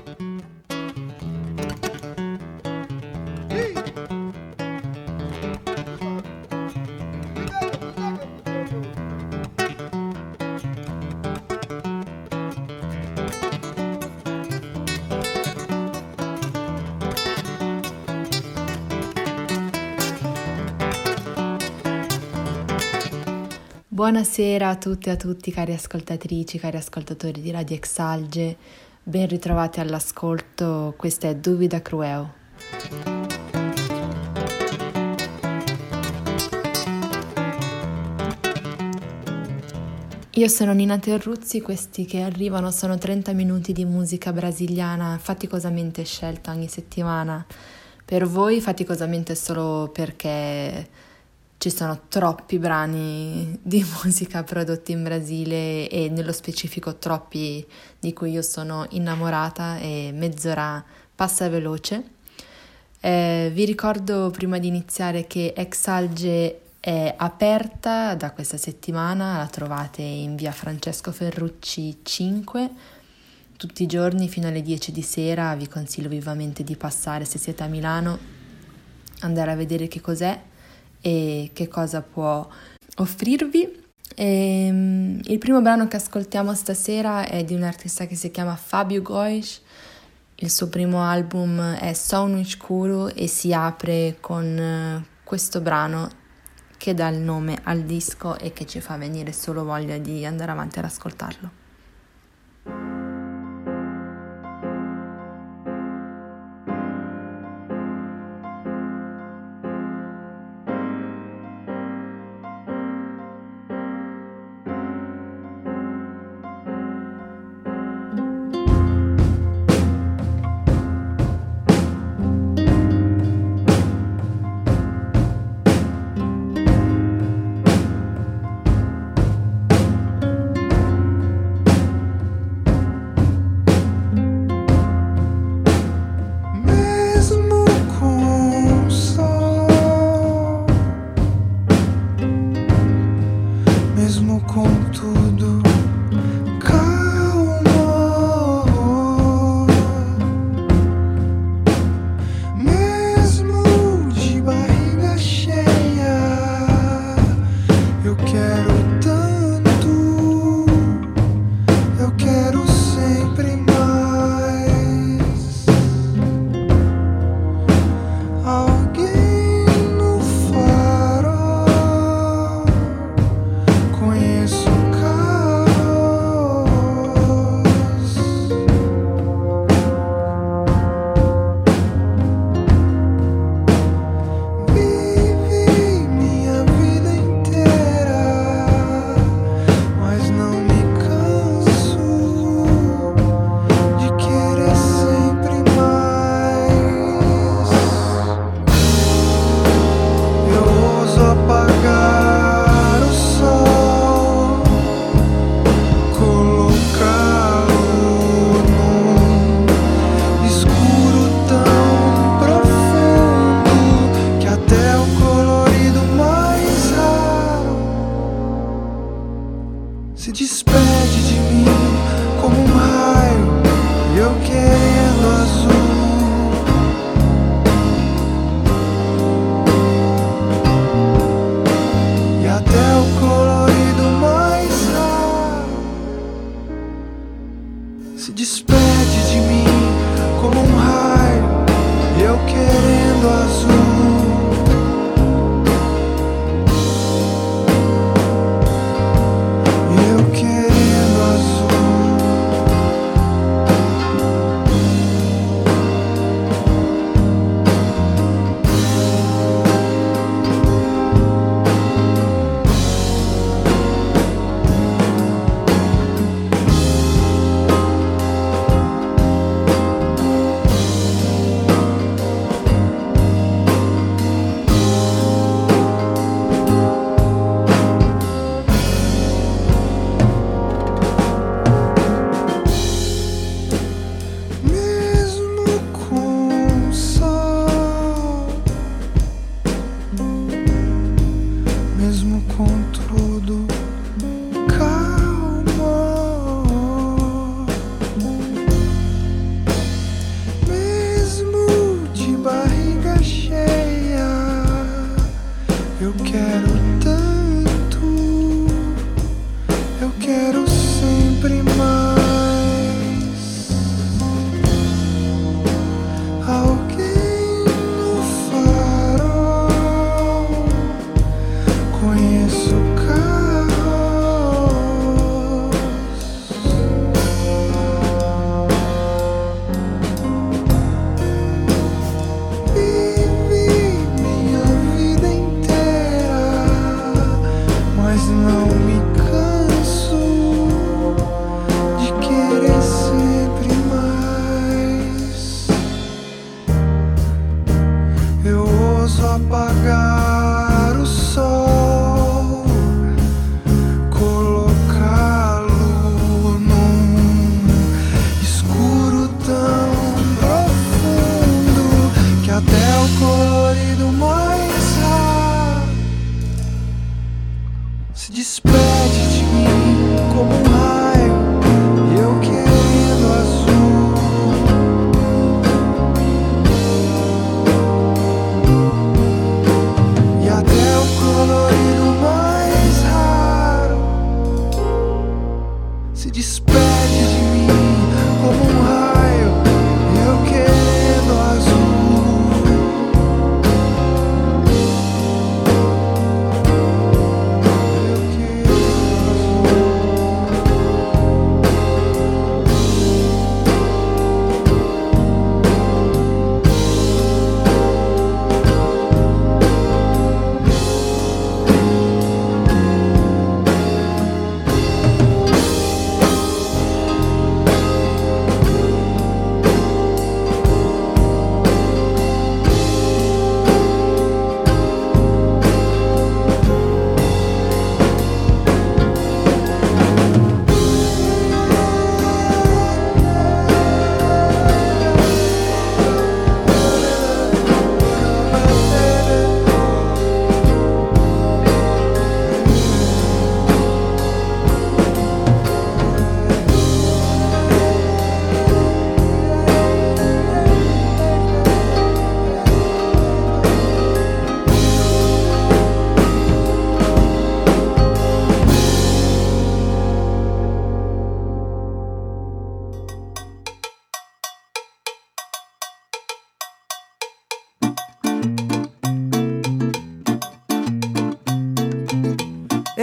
Buonasera a tutte e a tutti, cari ascoltatrici, cari ascoltatori di Radio Exalge, ben ritrovati all'ascolto, questa è Duvida Crueo. Io sono Nina Terruzzi, questi che arrivano sono 30 minuti di musica brasiliana faticosamente scelta ogni settimana per voi, faticosamente solo perché ci sono troppi brani di musica prodotti in Brasile e nello specifico troppi di cui io sono innamorata e mezz'ora passa veloce. Vi ricordo prima di iniziare che Exalge è aperta da questa settimana, la trovate in via Francesco Ferrucci 5, tutti i giorni fino alle 10 di sera. Vi consiglio vivamente di passare se siete a Milano, andare a vedere che cos'è e che cosa può offrirvi. Il primo brano che ascoltiamo stasera è di un artista che si chiama Fábio Góes. Il suo primo album è Sol no Escuro e si apre con questo brano che dà il nome al disco e che ci fa venire solo voglia di andare avanti ad ascoltarlo.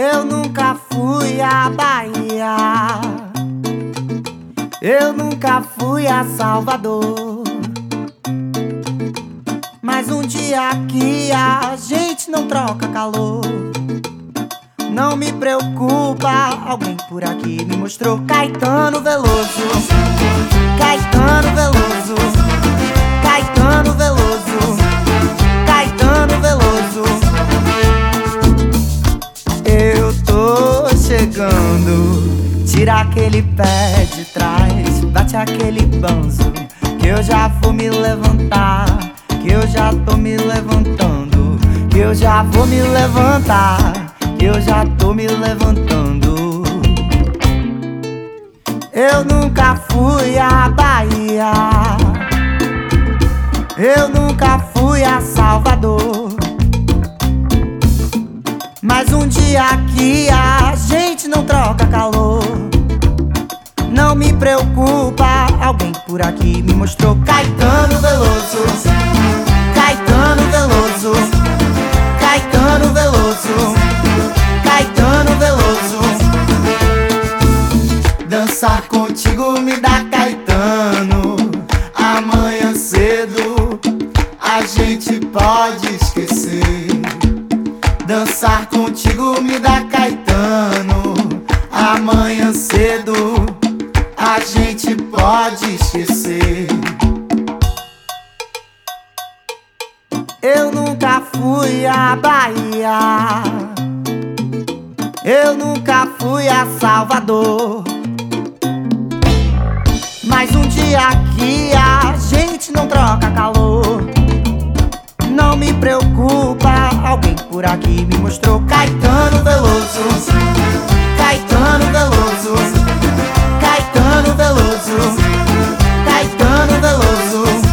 Eu nunca fui à Bahia, eu nunca fui a Salvador, mas um dia aqui a gente não troca calor. Não me preocupa, alguém por aqui me mostrou Caetano Veloso, Caetano Veloso, Caetano Veloso, Caetano Veloso. Eu tô chegando, tira aquele pé de trás, bate aquele banzo, que eu já vou me levantar, que eu já tô me levantando, que eu já vou me levantar, que eu já tô me levantando. Eu nunca fui à Bahia, eu nunca fui a Salvador, mas um dia aqui a gente não troca calor. Não me preocupa, alguém por aqui me mostrou Caetano Veloso, Caetano Veloso, Caetano Veloso, Caetano Veloso. Dançar contigo me dá Caetano. Amanhã cedo a gente pode esquecer. Dançar contigo me dá Caetano. Amanhã cedo a gente pode esquecer. Eu nunca fui à Bahia, eu nunca fui a Salvador, mas um dia aqui a gente não troca calor. Não me preocupa, alguém por aqui me mostrou Caetano Veloso, Caetano Veloso, Caetano Veloso, Caetano Veloso.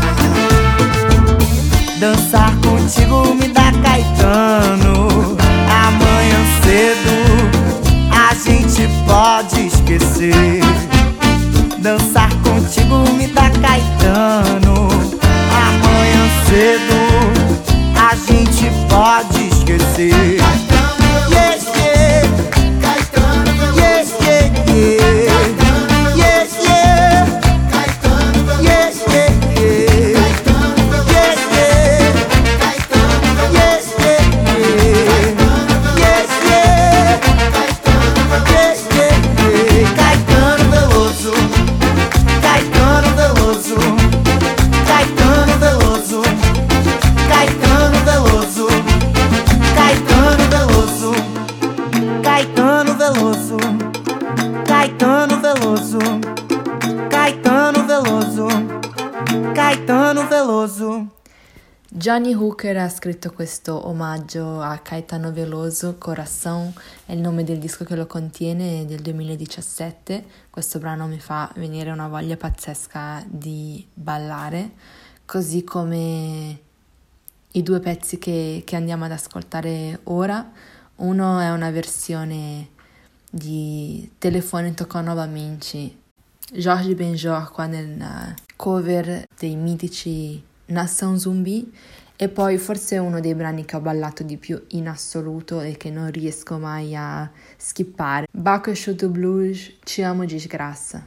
Dançar contigo me dá Caetano. Amanhã cedo a gente pode esquecer. Dançar contigo me dá Caetano. Amanhã cedo a gente pode esquecer. Yes, yeah. Yes, yeah, yeah. Yes, yeah. Yes, yeah, yeah. Yes, yeah. Yes, yeah, yeah. Yes, yeah. Yes, yeah, yeah. Caetano Veloso, Caetano Veloso, Caetano Veloso, Caetano Veloso, Caetano Veloso, Caetano Veloso, Caetano Veloso, Caetano Veloso, Caetano Veloso. Johnny Hooker ha scritto questo omaggio a Caetano Veloso, Coração è il nome del disco che lo contiene, del 2017. Questo brano mi fa venire una voglia pazzesca di ballare, così come i due pezzi che andiamo ad ascoltare ora. Uno è una versione di Telefone toccò Nova Minci, Jorge Benjor qua nel cover dei mitici Nação Zumbi, e poi forse uno dei brani che ho ballato di più in assoluto e che non riesco mai a skippare, Baco e Chuto Blues, Ci amo desgraça.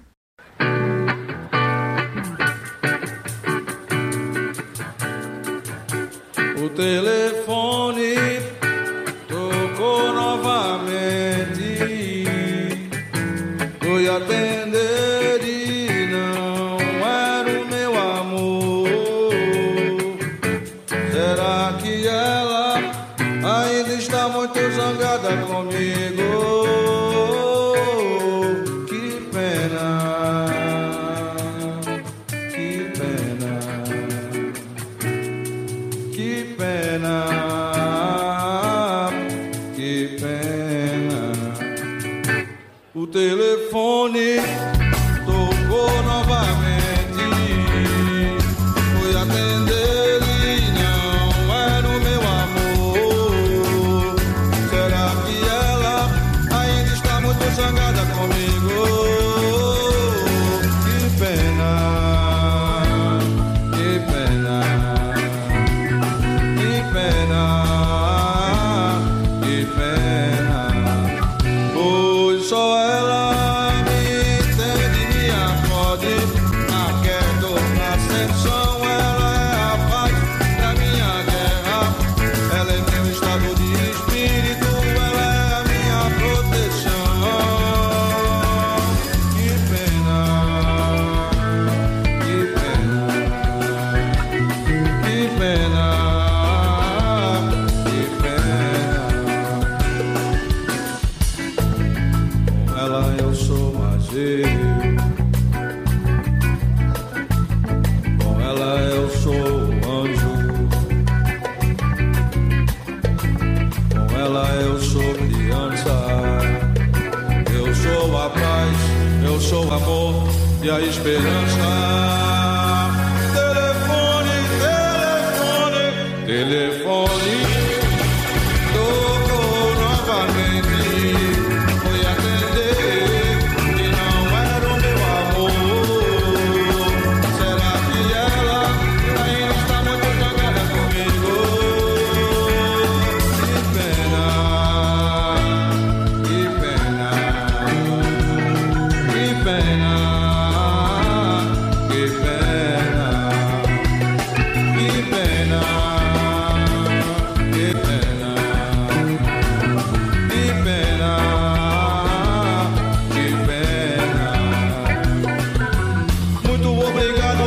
O telefone tocou novamente, fui atender e não era o meu amor. Será que ela ainda está muito zangada comigo? Que pena, que pena, que pena, que pena. O telefone tocou novamente, fui atender e não era o meu amor. Será que ela ainda está muito zangada comigo? Que pena, que pena, que pena, que pena.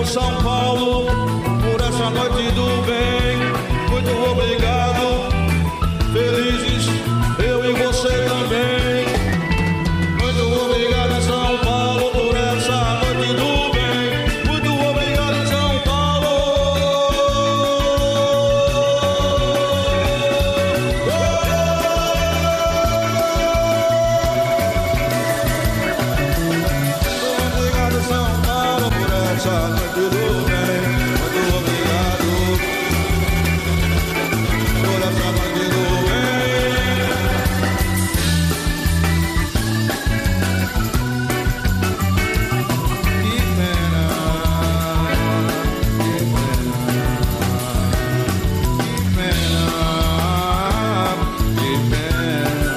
obrigado, São Paulo, por essa noite do bem. Muito obrigado, felizes eu e você também. Muito obrigado, São Paulo, por essa noite do bem. Muito obrigado, São Paulo. Muito obrigado, São Paulo, por essa noite do bem. Muito obrigado por essa noite do bem. Que pena, que pena, que pena.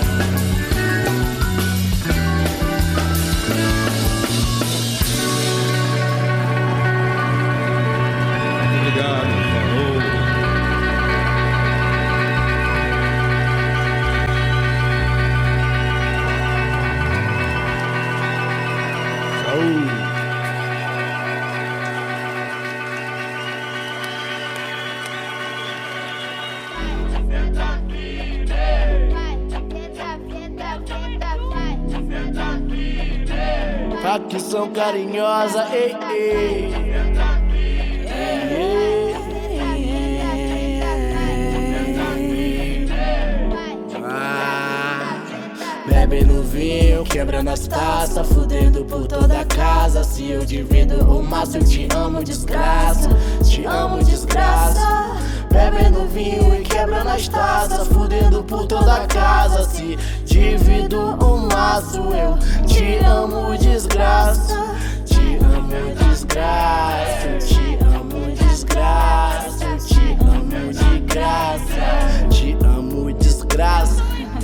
Obrigado, falou. Saúde. Facção carinhosa, ei, ei. Bebe no vinho, quebrando as taças, fudendo por toda a casa. Se eu divido o maço, eu te amo, desgraça. Te amo, desgraça. Bebe no vinho e quebrando as taças, fudendo por toda a casa. Se divido o maço, eu te amo, desgraça. Te amo, desgraça. Eu te amo, desgraça. Eu te amo, de graça. Te amo, desgraça.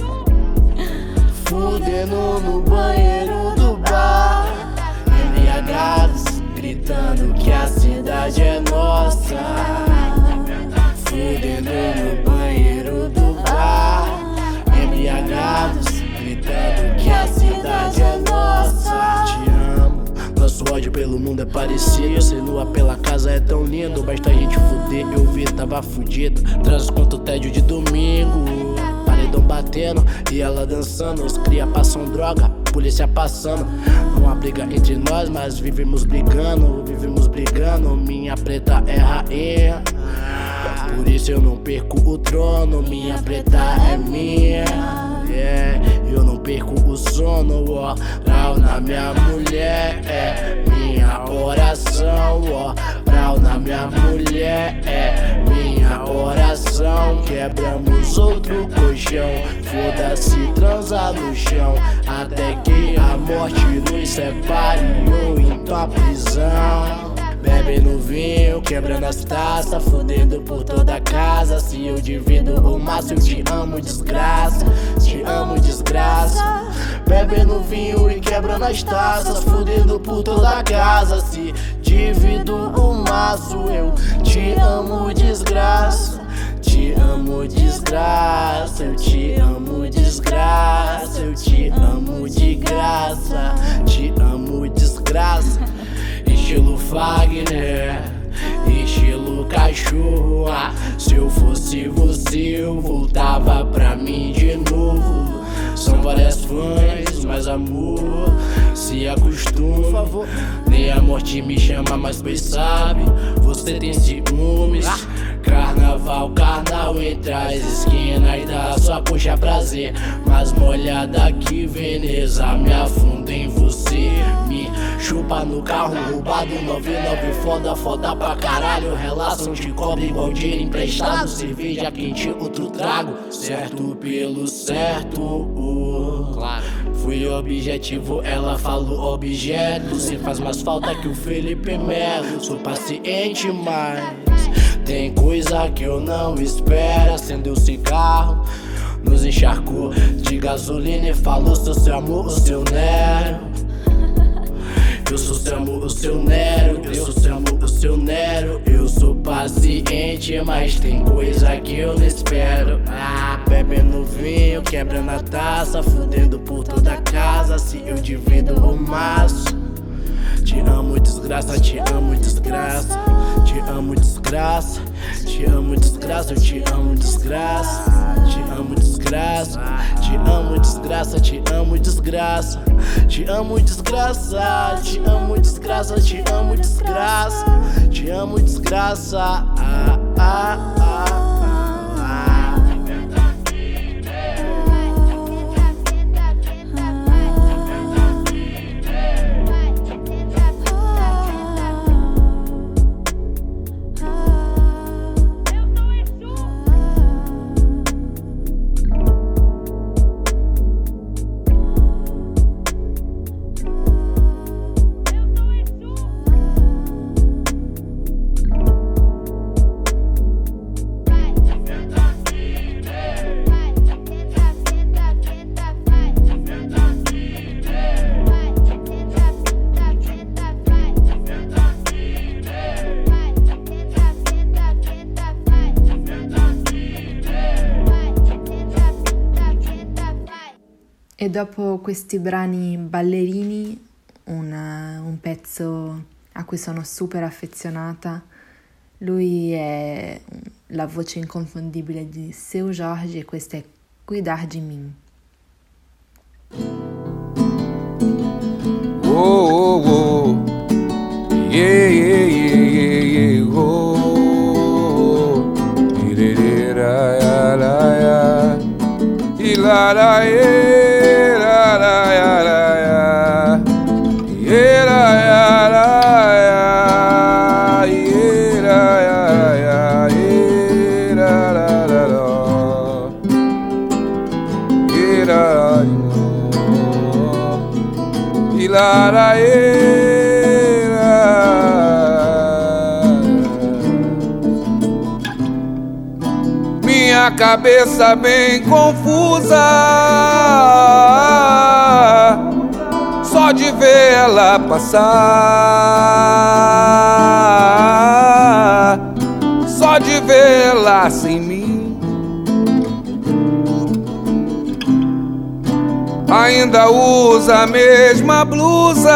Fudendo no banheiro do bar, embriagados, gritando que a cidade é nossa. Fudendo no banheiro do bar, embriagados, gritando que a cidade é nossa. Te amo, nosso ódio pelo mundo é parecido. Ser nua pela casa é tão lindo, basta a gente fuder. Eu vi, tava fudido, traz quanto tédio de domingo. Paredão batendo e ela dançando. Os cria passam droga, polícia passando. Não há briga entre nós, mas vivemos brigando. Vivemos brigando, minha preta é rainha. Por isso eu não perco o trono, minha preta é minha. Eu não perco o sono, ó. Brau na minha mulher, é minha oração, ó. Brau na minha mulher, é minha oração. Quebramos outro colchão, foda-se transar no chão, até que a morte nos separe ou então a prisão. Bebe no vinho, quebrando as taças, fudendo por toda a casa. Se eu divido o maço, eu te amo, desgraça. Te amo, desgraça. Bebe no vinho e quebrando as taças, fudendo por toda a casa. Se divido o maço, eu te amo, desgraça. Te amo, desgraça. Eu te amo, desgraça. Eu te amo, de graça. Te amo, desgraça. Estilo Fagner, estilo cachorro. Se eu fosse você, eu voltava pra mim de novo. São várias fãs, mas amor se acostuma, por favor. Nem a morte me chama, mas pois sabe, você tem ciúmes. Carnaval, carnal entre as esquinas, dá só puxa prazer. Mas molhada que Veneza me afunda em você. Me chupa no carro roubado, 99 foda, foda pra caralho. Relação de cobre igual dinheiro emprestado. Cerveja quente, outro trago, certo pelo certo. Claro. Fui objetivo, ela falou objeto. Você faz mais falta que o Felipe Melo. Sou paciente, mas tem coisa que eu não espero. Acendeu o cigarro, nos encharcou de gasolina e falou: sou seu amor, o seu Nero. Eu sou seu amor, o seu Nero. Eu sou seu amor, o seu Nero. Eu sou paciente, mas tem coisa que eu não espero. Bebendo vinho, quebrando a taça, fudendo por toda a casa. Se eu divido o maço, te amo, desgraça, te amo, desgraça. desgraça. Te amo, desgraça, eu te amo, desgraça. Te amo, desgraça. Te amo, desgraça, te amo, desgraça. Te amo, desgraça. Te amo, desgraça, te amo, desgraça. Te amo, desgraça. Ah, ah, ah, ah. E dopo questi brani ballerini, un pezzo a cui sono super affezionata, lui è la voce inconfondibile di Seu Jorge e questo è Cuidar de Mim. Oh, oh, oh. Yeah, yeah, yeah, yeah, yeah, oh. La, la, la, la, la, yeah. Minha cabeça bem confusa, só de ver ela passar, só de ver ela sem mim. Ainda usa a mesma blusa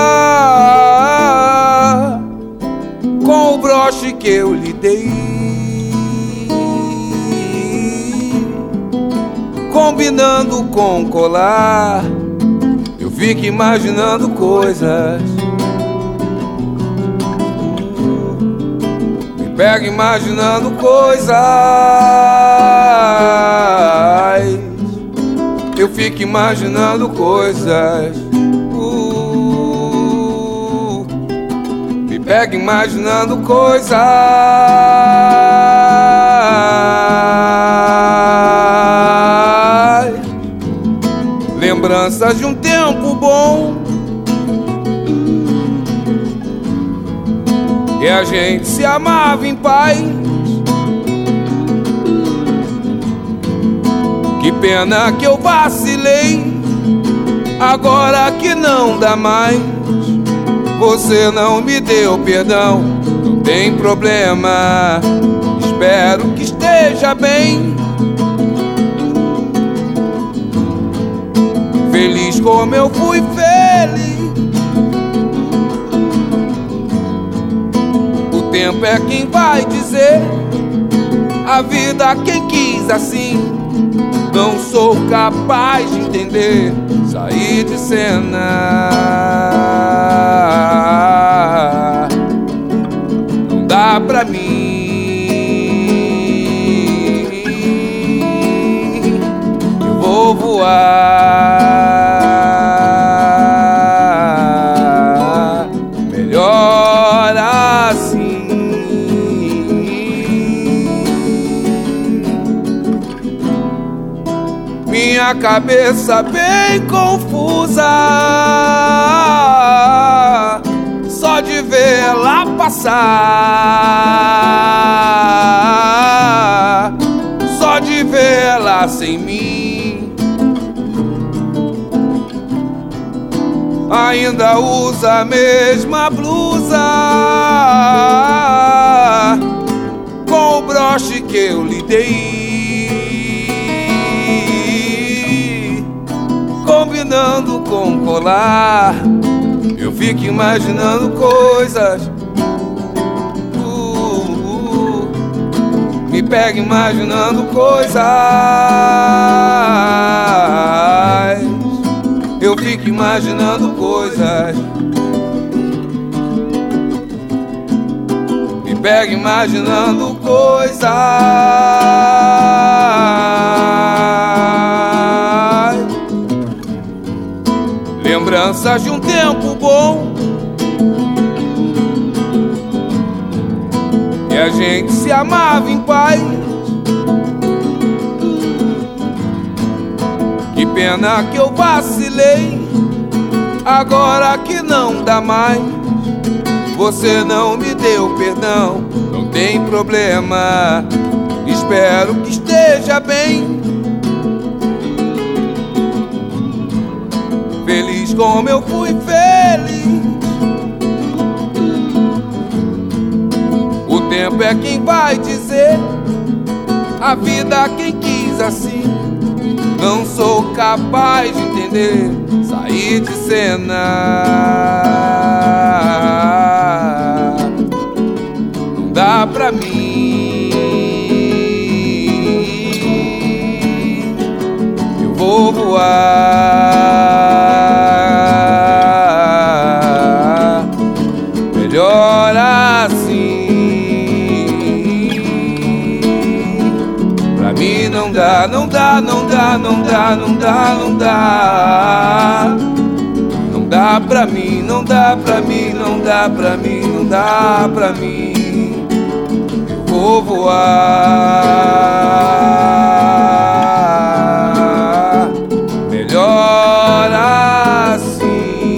com o broche que eu lhe dei, combinando com colar. Eu fico imaginando coisas, me pego imaginando coisas. Eu fico imaginando coisas, me pego imaginando coisas. Lembranças de um tempo bom, e a gente se amava em paz. Que pena que eu vacilei, agora que não dá mais. Você não me deu perdão, não tem problema, espero que esteja bem. Feliz como eu fui feliz. O tempo é quem vai dizer, a vida quem quis assim. Não sou capaz de entender, sair de cena não dá pra mim. Eu vou voar melhor assim. Minha cabeça bem confusa, só de ver ela passar, só de ver ela sem mim. Ainda usa a mesma blusa com o broche que eu lhe dei, combinando com colar. Eu fico imaginando coisas, Me pega imaginando coisas, eu fico imaginando coisas. Me pega imaginando coisas, lembranças de um tempo bom, e a gente se amava em paz. Que pena que eu vacilei, agora que não dá mais. Você não me deu perdão, não tem problema, espero que esteja bem. Feliz como eu fui feliz. O tempo é quem vai dizer, a vida quem quis assim. Não sou capaz de entender, sair de cena. Não dá pra mim, eu vou voar melhor assim. Pra mim não dá, não dá, não dá, não dá, não dá, não dá. Não dá pra mim, não dá pra mim, não dá pra mim, não dá pra mim. Eu vou voar melhor assim.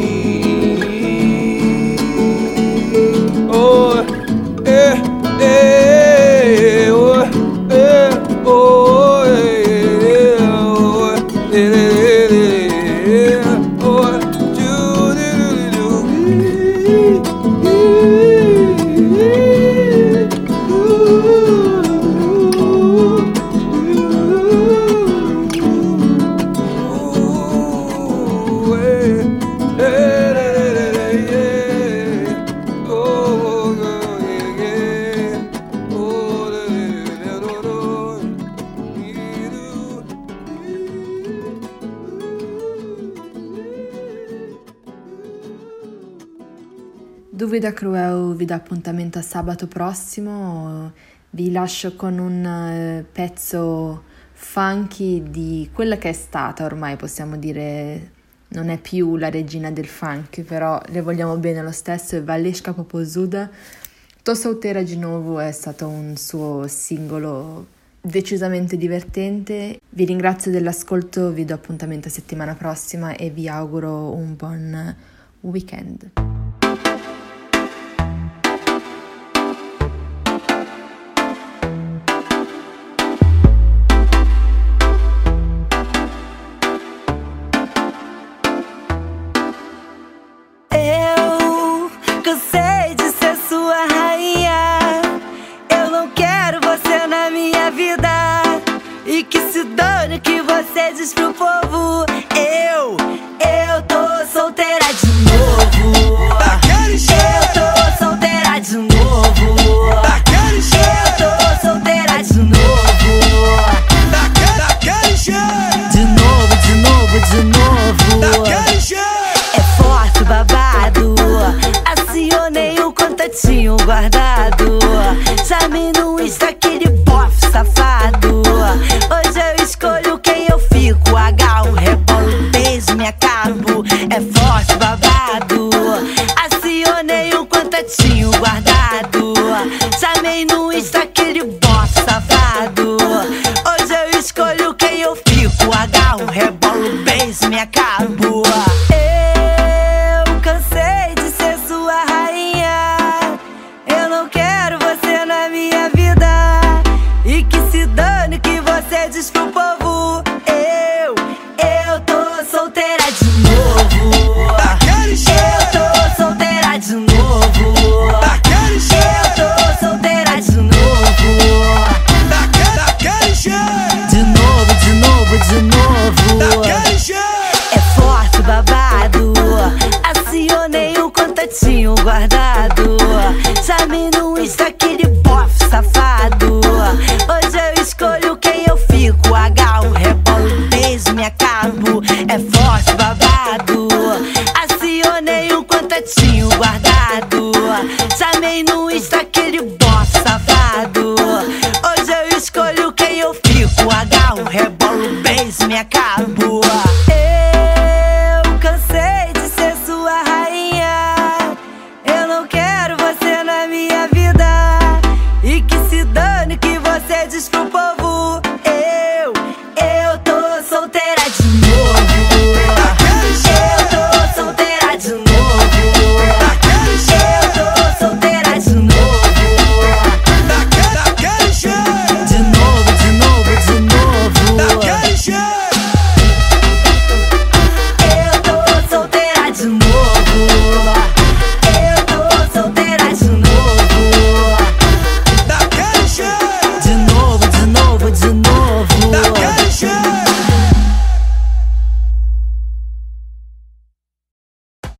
Oh, Duvida Cruel vi dà appuntamento a sabato prossimo. Vi lascio con un pezzo funky di quella che è stata, ormai possiamo dire non è più la regina del funk, però le vogliamo bene lo stesso, è Valesca Popozuda. To solteira de novo è stato un suo singolo decisamente divertente. Vi ringrazio dell'ascolto, vi do appuntamento a settimana prossima e vi auguro un buon weekend. Pro povo, eu tô solteira de novo. Eu tô solteira de novo. Eu tô solteira de novo. De novo, de novo, de novo. É forte o babado, acionei o contatinho guardado. Chamei no Insta aquele bofe safado. Hoje eu escolho quem eu fico, agarro, rebolo, beijo, me acabo. É forte babado, acionei o contatinho guardado. Chamei no Insta aquele bofe safado. Hoje eu escolho quem eu fico, agarro, rebolo, beijo, me acabo. Eu cansei de ser sua rainha, eu não quero você na minha vida. E que se dane que você diz pro povo. Eu tô solteira de novo. Eu tô solteira de novo. Eu tô solteira de novo. De novo, de novo, de novo. É forte o babado, acionei o contatinho guardado. Chamei no Insta aquele bofe safado. Mercedes